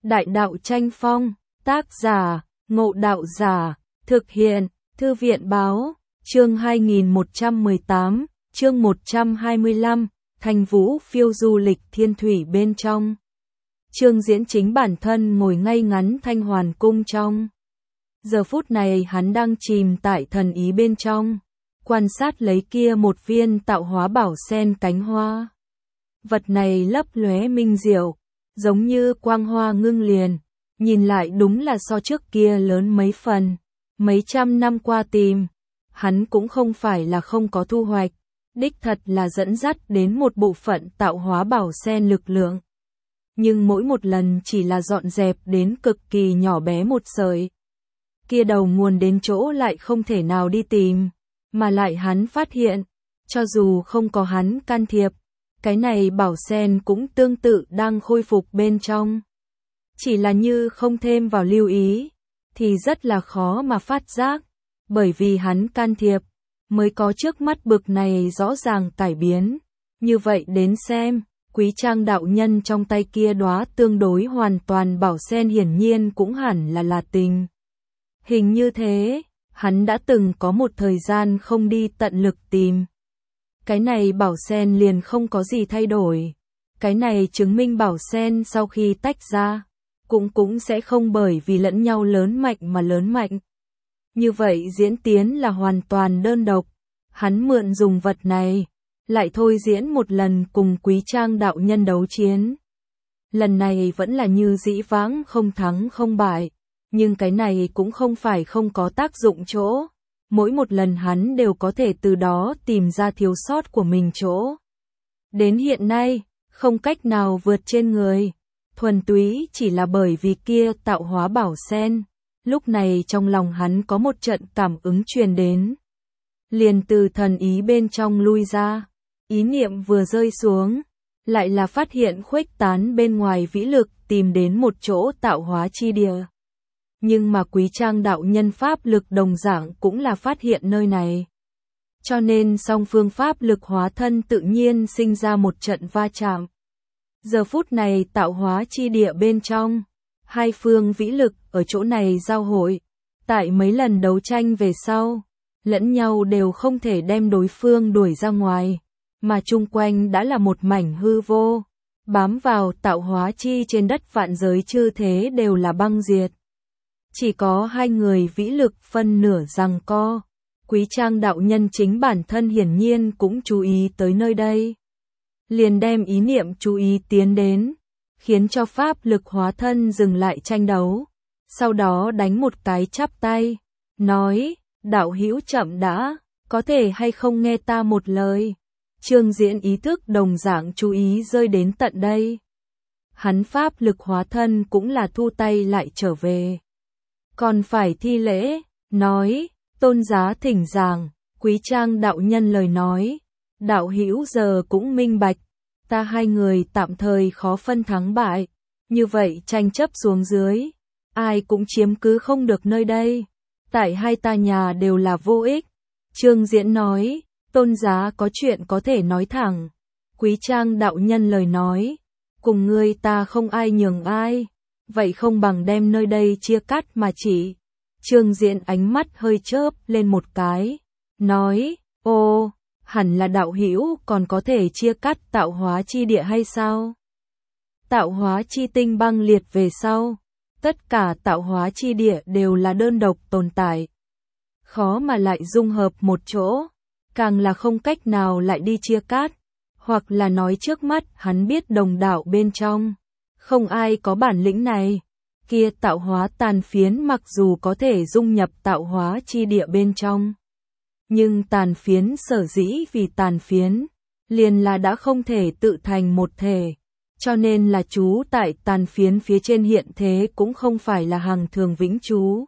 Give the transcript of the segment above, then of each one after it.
Đại đạo tranh phong, tác giả, Ngộ Đạo Giả, thực hiện, Thư viện báo, chương 2118, chương 125, Thanh Vũ phiêu du lịch thiên thủy bên trong. Trương Diễn chính bản thân ngồi ngay ngắn Thanh Hoàn cung trong. Giờ phút này hắn đang chìm tại thần ý bên trong, quan sát lấy kia một viên tạo hóa bảo sen cánh hoa. Vật này lấp lóe minh diệu, giống như quang hoa ngưng liền, nhìn lại đúng là so trước kia lớn mấy phần. Mấy trăm năm qua tìm, hắn cũng không phải là không có thu hoạch, đích thật là dẫn dắt đến một bộ phận tạo hóa bảo sen lực lượng. Nhưng mỗi một lần chỉ là dọn dẹp đến cực kỳ nhỏ bé một sợi. Kia đầu nguồn đến chỗ lại không thể nào đi tìm, mà lại hắn phát hiện, cho dù không có hắn can thiệp, cái này bảo sen cũng tương tự đang khôi phục bên trong. Chỉ là như không thêm vào lưu ý, thì rất là khó mà phát giác, bởi vì hắn can thiệp, mới có trước mắt bực này rõ ràng cải biến. Như vậy đến xem, Quý Trang đạo nhân trong tay kia đóa tương đối hoàn toàn bảo sen hiển nhiên cũng hẳn là tình. Hình như thế, hắn đã từng có một thời gian không đi tận lực tìm. Cái này bảo sen liền không có gì thay đổi. Cái này chứng minh bảo sen sau khi tách ra, cũng sẽ không bởi vì lẫn nhau lớn mạnh mà lớn mạnh. Như vậy diễn tiến là hoàn toàn đơn độc. Hắn mượn dùng vật này, lại thôi diễn một lần cùng Quý Trang đạo nhân đấu chiến. Lần này vẫn là như dĩ vãng không thắng không bại, nhưng cái này cũng không phải không có tác dụng chỗ. Mỗi một lần hắn đều có thể từ đó tìm ra thiếu sót của mình chỗ. Đến hiện nay, không cách nào vượt trên người, thuần túy chỉ là bởi vì kia tạo hóa bảo sen. Lúc này trong lòng hắn có một trận cảm ứng truyền đến. Liền từ thần ý bên trong lui ra, ý niệm vừa rơi xuống, lại là phát hiện khuếch tán bên ngoài vĩ lực tìm đến một chỗ tạo hóa chi địa. Nhưng mà Quý Trang đạo nhân pháp lực đồng dạng cũng là phát hiện nơi này. Cho nên song phương pháp lực hóa thân tự nhiên sinh ra một trận va chạm. Giờ phút này tạo hóa chi địa bên trong, hai phương vĩ lực ở chỗ này giao hội. Tại mấy lần đấu tranh về sau, lẫn nhau đều không thể đem đối phương đuổi ra ngoài, mà chung quanh đã là một mảnh hư vô. Bám vào tạo hóa chi trên đất vạn giới chư thế đều là băng diệt. Chỉ có hai người vĩ lực phân nửa giằng co. Quý Trang đạo nhân chính bản thân hiển nhiên cũng chú ý tới nơi đây. Liền đem ý niệm chú ý tiến đến, khiến cho pháp lực hóa thân dừng lại tranh đấu. Sau đó đánh một cái chắp tay, nói, đạo hữu chậm đã, có thể hay không nghe ta một lời. Trương Diễn ý thức đồng dạng chú ý rơi đến tận đây. Hắn pháp lực hóa thân cũng là thu tay lại trở về. Còn phải thi lễ, nói, tôn giá thỉnh giảng. Quý Trang đạo nhân lời nói, đạo hữu giờ cũng minh bạch, ta hai người tạm thời khó phân thắng bại, như vậy tranh chấp xuống dưới, ai cũng chiếm cứ không được nơi đây, tại hai ta nhà đều là vô ích. Trương Diễn nói, tôn giá có chuyện có thể nói thẳng. Quý Trang đạo nhân lời nói, cùng ngươi ta không ai nhường ai, vậy không bằng đem nơi đây chia cắt mà chỉ. Trương Diễn ánh mắt hơi chớp lên một cái, nói, ô, hẳn là đạo hữu còn có thể chia cắt tạo hóa chi địa hay sao? Tạo hóa chi tinh băng liệt về sau, tất cả tạo hóa chi địa đều là đơn độc tồn tại. Khó mà lại dung hợp một chỗ, càng là không cách nào lại đi chia cắt, hoặc là nói trước mắt hắn biết đồng đạo bên trong. Không ai có bản lĩnh này, kia tạo hóa tàn phiến mặc dù có thể dung nhập tạo hóa chi địa bên trong. Nhưng tàn phiến sở dĩ vì tàn phiến, liền là đã không thể tự thành một thể, cho nên là trú tại tàn phiến phía trên hiện thế cũng không phải là hằng thường vĩnh trú.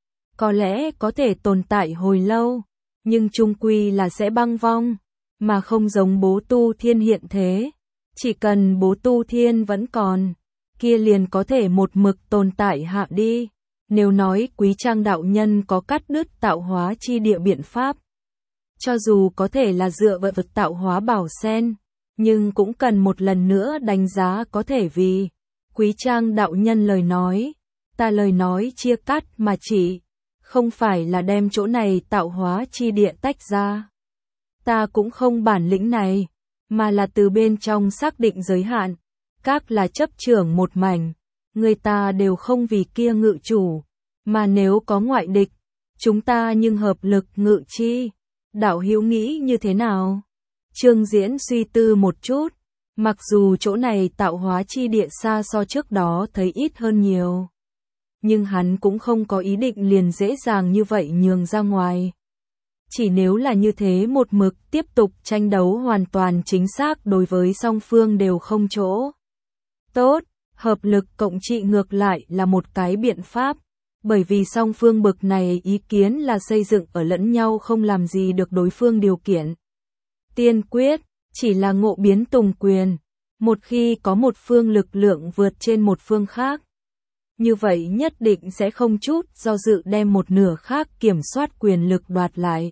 Có lẽ có thể tồn tại hồi lâu, nhưng chung quy là sẽ băng vong, mà không giống bố tu thiên hiện thế. Chỉ cần bố tu thiên vẫn còn, kia liền có thể một mực tồn tại hạ đi. Nếu nói Quý Trang đạo nhân có cắt đứt tạo hóa chi địa biện pháp, cho dù có thể là dựa vào vật tạo hóa bảo sen, nhưng cũng cần một lần nữa đánh giá có thể vì Quý Trang đạo nhân lời nói, ta lời nói chia cắt mà chỉ, không phải là đem chỗ này tạo hóa chi địa tách ra. Ta cũng không bản lĩnh này, mà là từ bên trong xác định giới hạn, các là chấp trưởng một mảnh, người ta đều không vì kia ngự chủ, mà nếu có ngoại địch, chúng ta nhưng hợp lực ngự chi. Đạo hữu nghĩ như thế nào? Trương Diễn suy tư một chút, mặc dù chỗ này tạo hóa chi địa xa so trước đó thấy ít hơn nhiều, nhưng hắn cũng không có ý định liền dễ dàng như vậy nhường ra ngoài. Chỉ nếu là như thế một mực tiếp tục tranh đấu hoàn toàn chính xác đối với song phương đều không chỗ tốt, hợp lực cộng trị ngược lại là một cái biện pháp, bởi vì song phương bực này ý kiến là xây dựng ở lẫn nhau không làm gì được đối phương điều kiện. Tiên quyết, chỉ là ngộ biến tùng quyền, một khi có một phương lực lượng vượt trên một phương khác, như vậy nhất định sẽ không chút do dự đem một nửa khác kiểm soát quyền lực đoạt lại.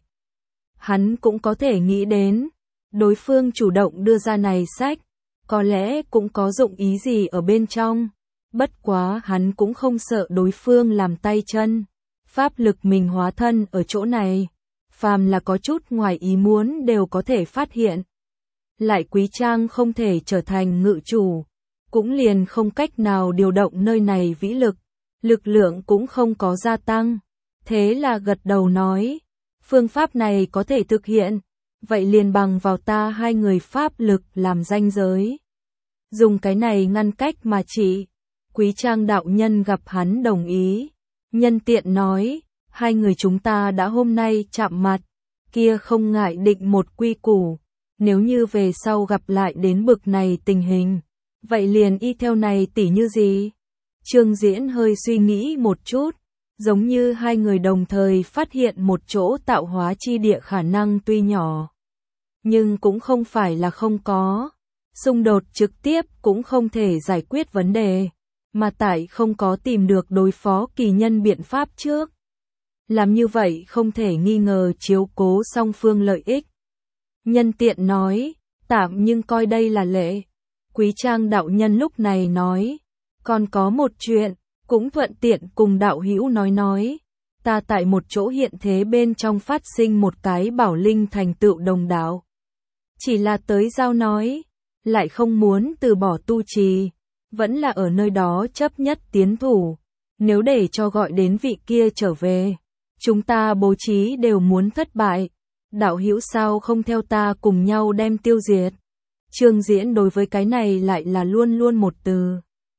Hắn cũng có thể nghĩ đến, đối phương chủ động đưa ra này sách, có lẽ cũng có dụng ý gì ở bên trong. Bất quá hắn cũng không sợ đối phương làm tay chân, pháp lực mình hóa thân ở chỗ này, phàm là có chút ngoài ý muốn đều có thể phát hiện. Lại Quý Trang không thể trở thành ngự chủ, cũng liền không cách nào điều động nơi này vĩ lực, lực lượng cũng không có gia tăng. Thế là gật đầu nói, phương pháp này có thể thực hiện, vậy liền bằng vào ta hai người pháp lực làm ranh giới. Dùng cái này ngăn cách mà chỉ. Quý Trang đạo nhân gặp hắn đồng ý, nhân tiện nói, hai người chúng ta đã hôm nay chạm mặt, kia không ngại định một quy củ, nếu như về sau gặp lại đến bực này tình hình, vậy liền y theo này tỉ như gì? Trương Diễn hơi suy nghĩ một chút, giống như hai người đồng thời phát hiện một chỗ tạo hóa chi địa khả năng tuy nhỏ, nhưng cũng không phải là không có, xung đột trực tiếp cũng không thể giải quyết vấn đề. Mà tại không có tìm được đối phó kỳ nhân biện pháp trước. Làm như vậy không thể nghi ngờ chiếu cố song phương lợi ích. Nhân tiện nói, tạm nhưng coi đây là lệ. Quý Trang đạo nhân lúc này nói, còn có một chuyện, cũng thuận tiện cùng đạo hữu nói. Ta tại một chỗ hiện thế bên trong phát sinh một cái bảo linh thành tựu đồng đạo. Chỉ là tới giao nói, lại không muốn từ bỏ tu trì. Vẫn là ở nơi đó chấp nhất tiến thủ, nếu để cho gọi đến vị kia trở về, chúng ta bố trí đều muốn thất bại, đạo hữu sao không theo ta cùng nhau đem tiêu diệt. Trương Diễn đối với cái này lại là luôn luôn một từ.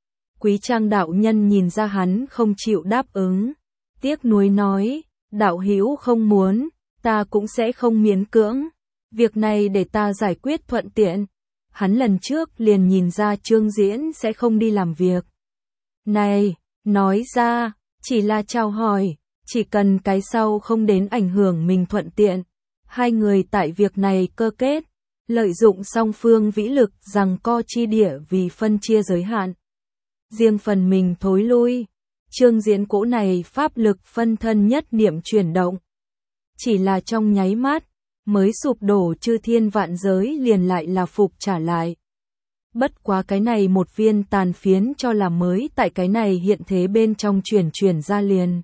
Quý Trang đạo nhân nhìn ra hắn không chịu đáp ứng, tiếc nuối nói, đạo hữu không muốn, ta cũng sẽ không miễn cưỡng, việc này để ta giải quyết thuận tiện. Hắn lần trước liền nhìn ra Trương Diễn sẽ không đi làm việc. Này, nói ra, chỉ là chào hỏi, chỉ cần cái sau không đến ảnh hưởng mình thuận tiện. Hai người tại việc này cơ kết, lợi dụng song phương vĩ lực rằng co chi địa vì phân chia giới hạn. Riêng phần mình thối lui, Trương Diễn cỗ này pháp lực phân thân nhất niệm chuyển động. Chỉ là trong nháy mắt, mới sụp đổ chư thiên vạn giới liền lại là phục trả lại. Bất quá cái này một viên tàn phiến cho là mới tại cái này hiện thế bên trong chuyển ra liền.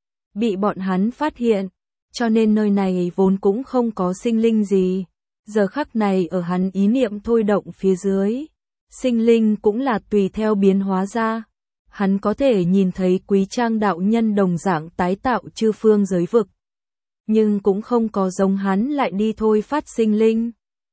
Bị bọn hắn phát hiện, cho nên nơi này vốn cũng không có sinh linh gì. Giờ khắc này ở hắn ý niệm thôi động phía dưới, sinh linh cũng là tùy theo biến hóa ra. Hắn có thể nhìn thấy Quý Trang đạo nhân đồng dạng tái tạo chư phương giới vực. Nhưng cũng không có giống hắn lại đi thôi phát sinh linh,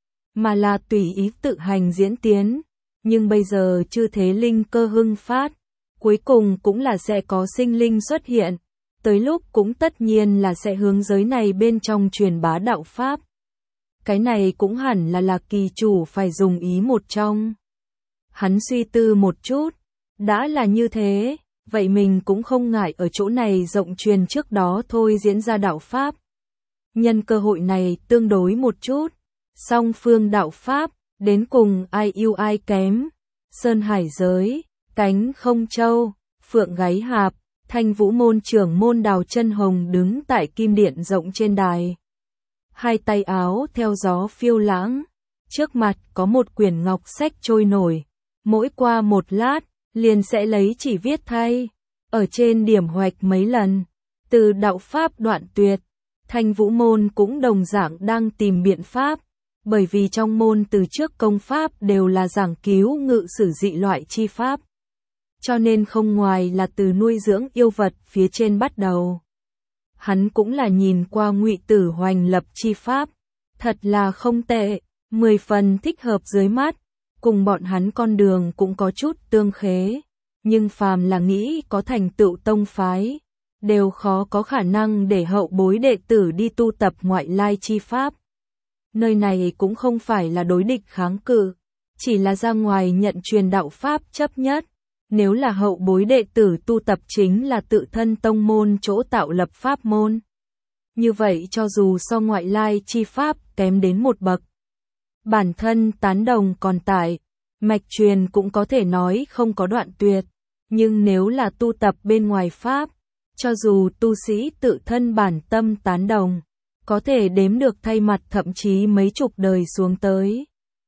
mà là tùy ý tự hành diễn tiến. Nhưng bây giờ chư thế linh cơ hưng phát, cuối cùng cũng là sẽ có sinh linh xuất hiện, tới lúc cũng tất nhiên là sẽ hướng giới này bên trong truyền bá đạo pháp. Cái này cũng hẳn là kỳ chủ phải dùng ý một trong. Hắn suy tư một chút, đã là như thế, vậy mình cũng không ngại ở chỗ này rộng truyền trước đó thôi diễn ra đạo pháp. Nhân cơ hội này tương đối một chút, song phương đạo pháp, đến cùng ai ưu ai kém. Sơn Hải giới, Cánh Không Châu, Phượng Gáy Hạp, Thanh Vũ môn trưởng môn Đào Chân Hồng đứng tại kim điện rộng trên đài. Hai tay áo theo gió phiêu lãng, trước mặt có một quyển ngọc sách trôi nổi, mỗi qua một lát, liền sẽ lấy chỉ viết thay, ở trên điểm hoạch mấy lần, từ đạo pháp đoạn tuyệt. Thanh Vũ môn cũng đồng dạng đang tìm biện pháp, bởi vì trong môn từ trước công pháp đều là giảng cứu ngự sử dị loại chi pháp. Cho nên không ngoài là từ nuôi dưỡng yêu vật phía trên bắt đầu. Hắn cũng là nhìn qua Ngụy Tử Hoành lập chi pháp, thật là không tệ, 10 phần thích hợp dưới mắt, cùng bọn hắn con đường cũng có chút tương khế, nhưng phàm là nghĩ có thành tựu tông phái, đều khó có khả năng để hậu bối đệ tử đi tu tập ngoại lai chi pháp. Nơi này cũng không phải là đối địch kháng cự, chỉ là ra ngoài nhận truyền đạo pháp chấp nhất. Nếu là hậu bối đệ tử tu tập chính là tự thân tông môn chỗ tạo lập pháp môn. Như vậy cho dù so ngoại lai chi pháp kém đến một bậc, bản thân tán đồng còn tại, mạch truyền cũng có thể nói không có đoạn tuyệt. Nhưng nếu là tu tập bên ngoài pháp, cho dù tu sĩ tự thân bản tâm tán đồng, có thể đếm được thay mặt thậm chí mấy chục đời xuống tới.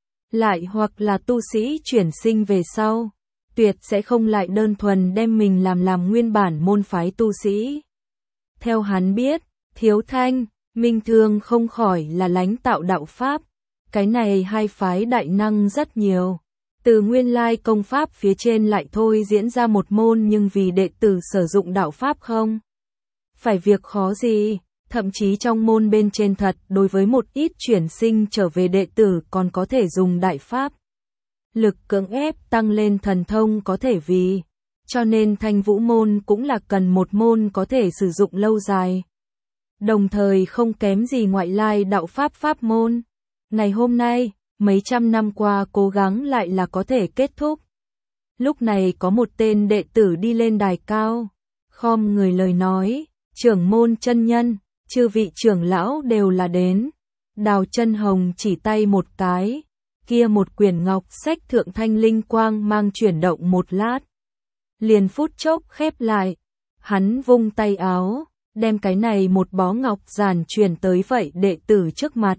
Lại hoặc là tu sĩ chuyển sinh về sau, tuyệt sẽ không lại đơn thuần đem mình làm nguyên bản môn phái tu sĩ. Theo hắn biết, Thiếu Thanh, Minh Thương không khỏi là lãnh tạo đạo pháp, cái này hai phái đại năng rất nhiều. Từ nguyên lai công pháp phía trên lại thôi diễn ra một môn nhưng vì đệ tử sử dụng đạo pháp không phải việc khó gì, thậm chí trong môn bên trên thật đối với một ít chuyển sinh trở về đệ tử còn có thể dùng đại pháp. Lực cưỡng ép tăng lên thần thông có thể vì, cho nên Thanh Vũ môn cũng là cần một môn có thể sử dụng lâu dài. Đồng thời không kém gì ngoại lai đạo pháp pháp môn. Ngày hôm nay, mấy trăm năm qua cố gắng lại là có thể kết thúc. Lúc này có một tên đệ tử đi lên đài cao, khom người lời nói, trưởng môn chân nhân, chư vị trưởng lão đều là đến. Đào Chân Hồng chỉ tay một cái, kia một quyển ngọc sách thượng thanh linh quang mang chuyển động một lát. Liền phút chốc khép lại, hắn vung tay áo, đem cái này một bó ngọc giản chuyển tới vậy đệ tử trước mặt.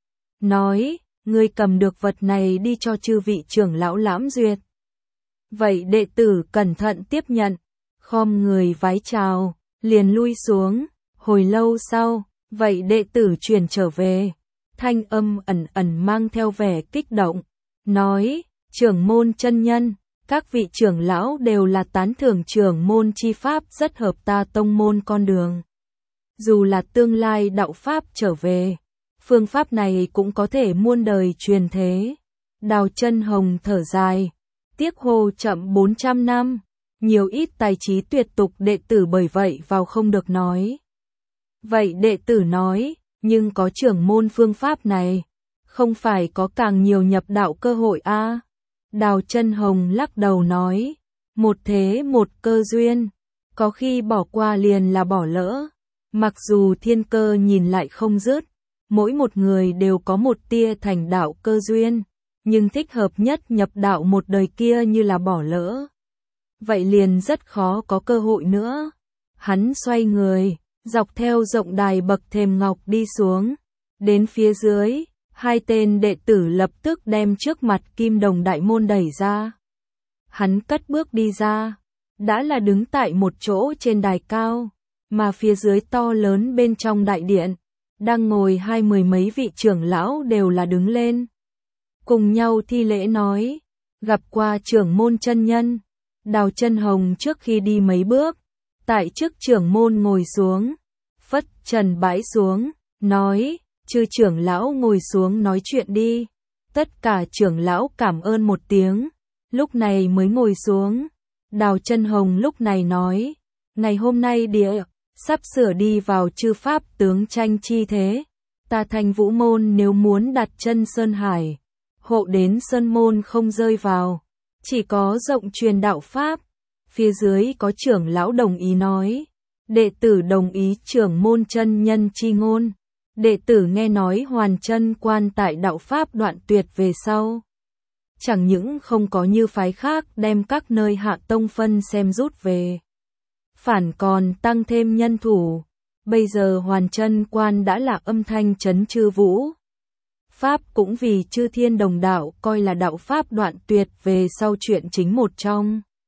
Nói, ngươi cầm được vật này đi cho chư vị trưởng lão lãm duyệt. Vậy đệ tử cẩn thận tiếp nhận, khom người vái chào, liền lui xuống, hồi lâu sau, vậy đệ tử chuyển trở về. Thanh âm ẩn ẩn mang theo vẻ kích động, nói, trưởng môn chân nhân, các vị trưởng lão đều là tán thưởng trưởng môn chi pháp rất hợp ta tông môn con đường. Dù là tương lai đạo pháp trở về, phương pháp này cũng có thể muôn đời truyền thế. Đào Chân Hồng thở dài, tiếc hô chậm 400 năm, nhiều ít tài trí tuyệt tục đệ tử bởi vậy vào không được nói. Vậy đệ tử nói, nhưng có trưởng môn phương pháp này, không phải có càng nhiều nhập đạo cơ hội a? Đào Chân Hồng lắc đầu nói, một thế một cơ duyên, có khi bỏ qua liền là bỏ lỡ. Mặc dù thiên cơ nhìn lại không dứt, mỗi một người đều có một tia thành đạo cơ duyên, nhưng thích hợp nhất nhập đạo một đời kia như là bỏ lỡ. Vậy liền rất khó có cơ hội nữa. Hắn xoay người, dọc theo rộng đài bậc thềm ngọc đi xuống, đến phía dưới, hai tên đệ tử lập tức đem trước mặt Kim Đồng đại môn đẩy ra. Hắn cất bước đi ra, đã là đứng tại một chỗ trên đài cao, mà phía dưới to lớn bên trong đại điện, đang ngồi hai mười mấy vị trưởng lão đều là đứng lên. Cùng nhau thi lễ nói, gặp qua trưởng môn chân nhân. Đào Chân Hồng trước khi đi mấy bước, tại trước trưởng môn ngồi xuống, phất trần bãi xuống, nói, chư trưởng lão ngồi xuống nói chuyện đi. Tất cả trưởng lão cảm ơn một tiếng, lúc này mới ngồi xuống. Đào Chân Hồng lúc này nói, ngày hôm nay địa sắp sửa đi vào chư pháp tướng tranh chi thế, ta Thanh Vũ môn nếu muốn đặt chân Sơn Hải, hộ đến Sơn môn không rơi vào, chỉ có rộng truyền đạo pháp. Phía dưới có trưởng lão đồng ý nói, đệ tử đồng ý trưởng môn chân nhân chi ngôn. Đệ tử nghe nói Hoàn Chân Quan tại đạo pháp đoạn tuyệt về sau, chẳng những không có như phái khác đem các nơi hạ tông phân xem rút về, phản còn tăng thêm nhân thủ. Bây giờ Hoàn Chân Quan đã là âm thanh trấn chư vũ. Pháp cũng vì chư thiên đồng đạo coi là đạo pháp đoạn tuyệt về sau chuyện chính một trong.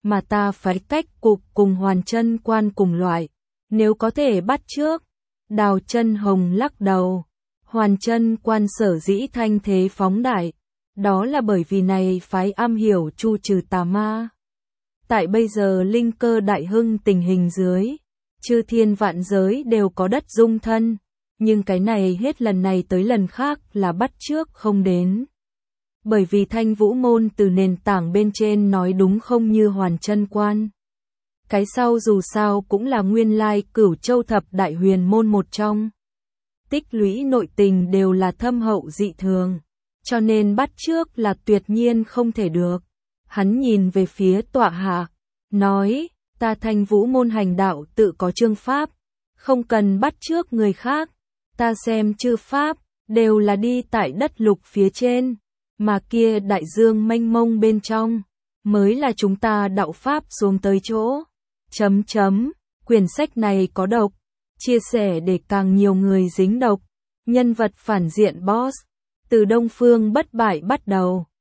mà ta phải cách cục cùng Hoàn Chân Quan cùng loại, nếu có thể bắt chước. Đào Chân Hồng lắc đầu, Hoàn Chân Quan sở dĩ thanh thế phóng đại, đó là bởi vì này phái am hiểu chu trừ tà ma. Tại bây giờ linh cơ đại hưng tình hình dưới, chư thiên vạn giới đều có đất dung thân, nhưng cái này hết lần này tới lần khác là bắt chước không đến. Bởi vì Thanh Vũ môn từ nền tảng bên trên nói đúng không như Hoàn Chân Quan. Cái sau dù sao cũng là nguyên lai Cửu Châu thập đại huyền môn một trong. Tích lũy nội tình đều là thâm hậu dị thường, cho nên bắt chước là tuyệt nhiên không thể được. Hắn nhìn về phía tọa hạ, nói, ta Thanh Vũ môn hành đạo tự có chương pháp, không cần bắt chước người khác, ta xem chư pháp, đều là đi tại đất lục phía trên, mà kia đại dương mênh mông bên trong, mới là chúng ta đạo pháp xuống tới chỗ. Quyển sách này có độc, chia sẻ để càng nhiều người dính độc, nhân vật phản diện boss, từ Đông Phương bất bại bắt đầu.